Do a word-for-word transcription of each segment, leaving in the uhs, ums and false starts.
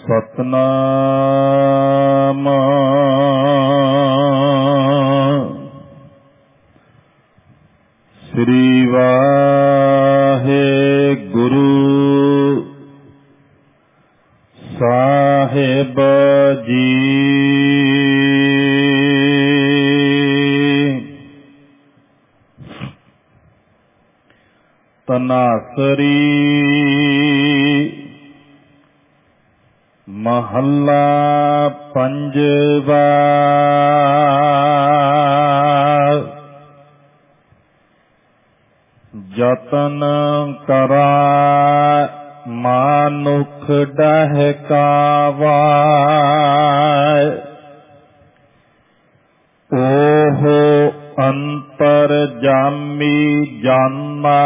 ਸਤਨਾਮ ਸ੍ਰੀ ਵਾਹਿਗੁਰੂ ਸਾਹਿਬ ਜੀ। ਤਨਾਸਰੀ ਮਹੱਲਾ ਪੰਜਵਾ। ਜਤਨ ਕਰਾ ਮਾਨੁਖ ਡਹਿਕਾਵਾ, ਓਹ ਅੰਤਰ ਜਾਮੀ ਜਾਨਾ।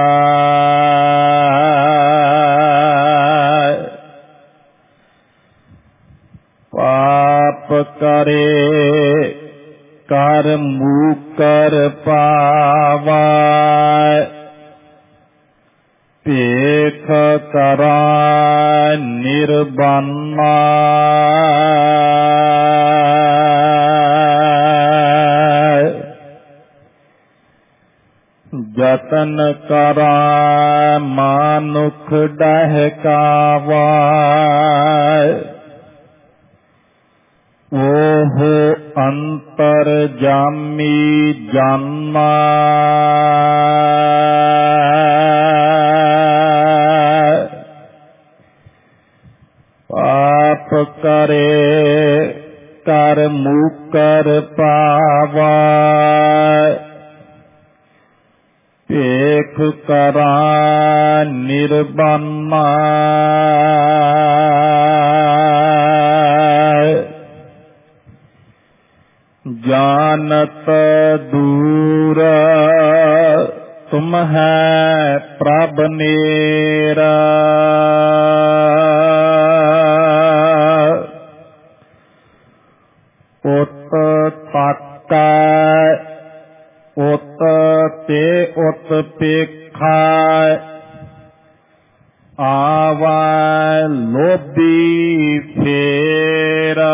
ਪਾਪ ਕਰੇ ਕਰ ਮੂਕਰ ਪਾਵਾ, ਭੇਖ ਕਰਾ ਨਿਰਬਾਨਾ। ਜਤਨ ਕਰਾ ਮਾਨੁਖ ਡਹਿਕਾਵਾ, ਓਹ ਅੰਤਰ ਜਾਮੀ ਜਾਨਾ। ਪਾਪ ਕਰੇ ਕਰ ਮੂਕਰ ਪਾਵਾ, ਭੇਖ ਕਰਾ ਨਿਰਬਾਨਾ। ਜਾਨਤ ਦੂਰ ਤੁਮ ਹੈ ਪ੍ਰਭ ਨੇਰਾ, ਉਤ ਤਾਕੈ ਉਤ ਤੇ ਉਤ ਪੇਖਾ। ਆਵੈ ਲੋਭੀ ਫੇਰਾ,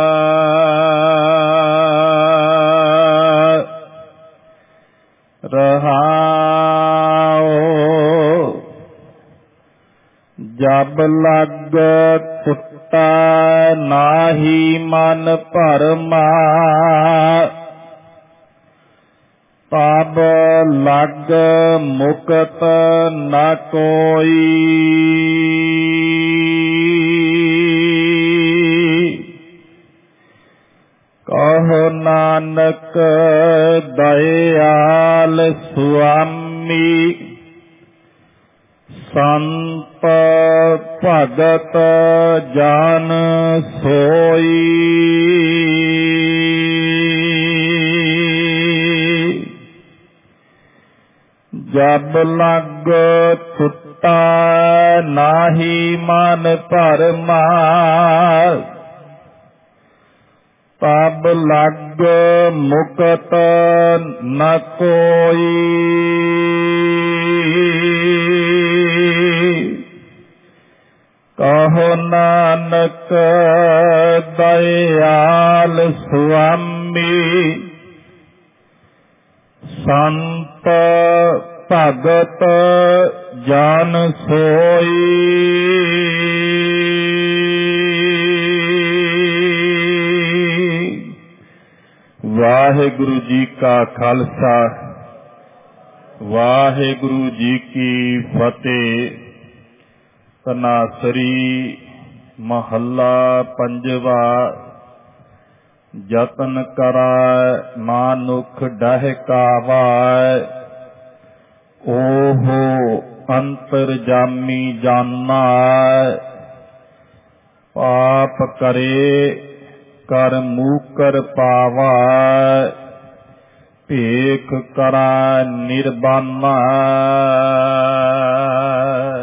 ਰਹਾਉ ਜਬ ਲਗ ਕੁੱਟਾ ਨਾਹੀ ਮਨ ਭਰਮਾ। ਤਬ ਲਗ ਮੁਕਤ ਨ ਕੋਈ, ਕਹੋ ਨਾਨਕ ਦਇਆਲ ਸੁਆਮੀ। ਸੰਤ ਭਗਤ ਜਾਨ ਸੋਈ, ਜਬ ਲਗ ਛੁਟਾ ਨਾਹੀ ਮਨ ਭਰਮਾ। ਤਬ ਲਗ ਮੁਕਤ ਨ ਕੋਈ, ਕਹੋ ਨਾਨਕ ਦਇਆਲ ਸੁਆਮੀ। ਸੰਤ ਭਗਤ ਜਾਨ ਸੋਈ, ਵਾਹਿਗੁਰੂ ਜੀ ਕਾ ਖਾਲਸਾ ਵਾਹਿਗੁਰੂ ਜੀ ਕੀ ਫਤਿਹ। ਤਨਾਸਰੀ ਮਹੱਲਾ ਪੰਜਵਾ। ਜਤਨ ਕਰੈ ਮਾਨੁਖ ਡਹਿਕਾਵਾ, ਓਹ ਅੰਤਰ ਜਾਮੀ ਜਾਨਾ। ਪਾਪ ਕਰੇ ਕਰ ਮੂਕਰ ਪਾਵਾ, ਭੇਖ ਕਰਾ ਨਿਰਬਾਨਾ।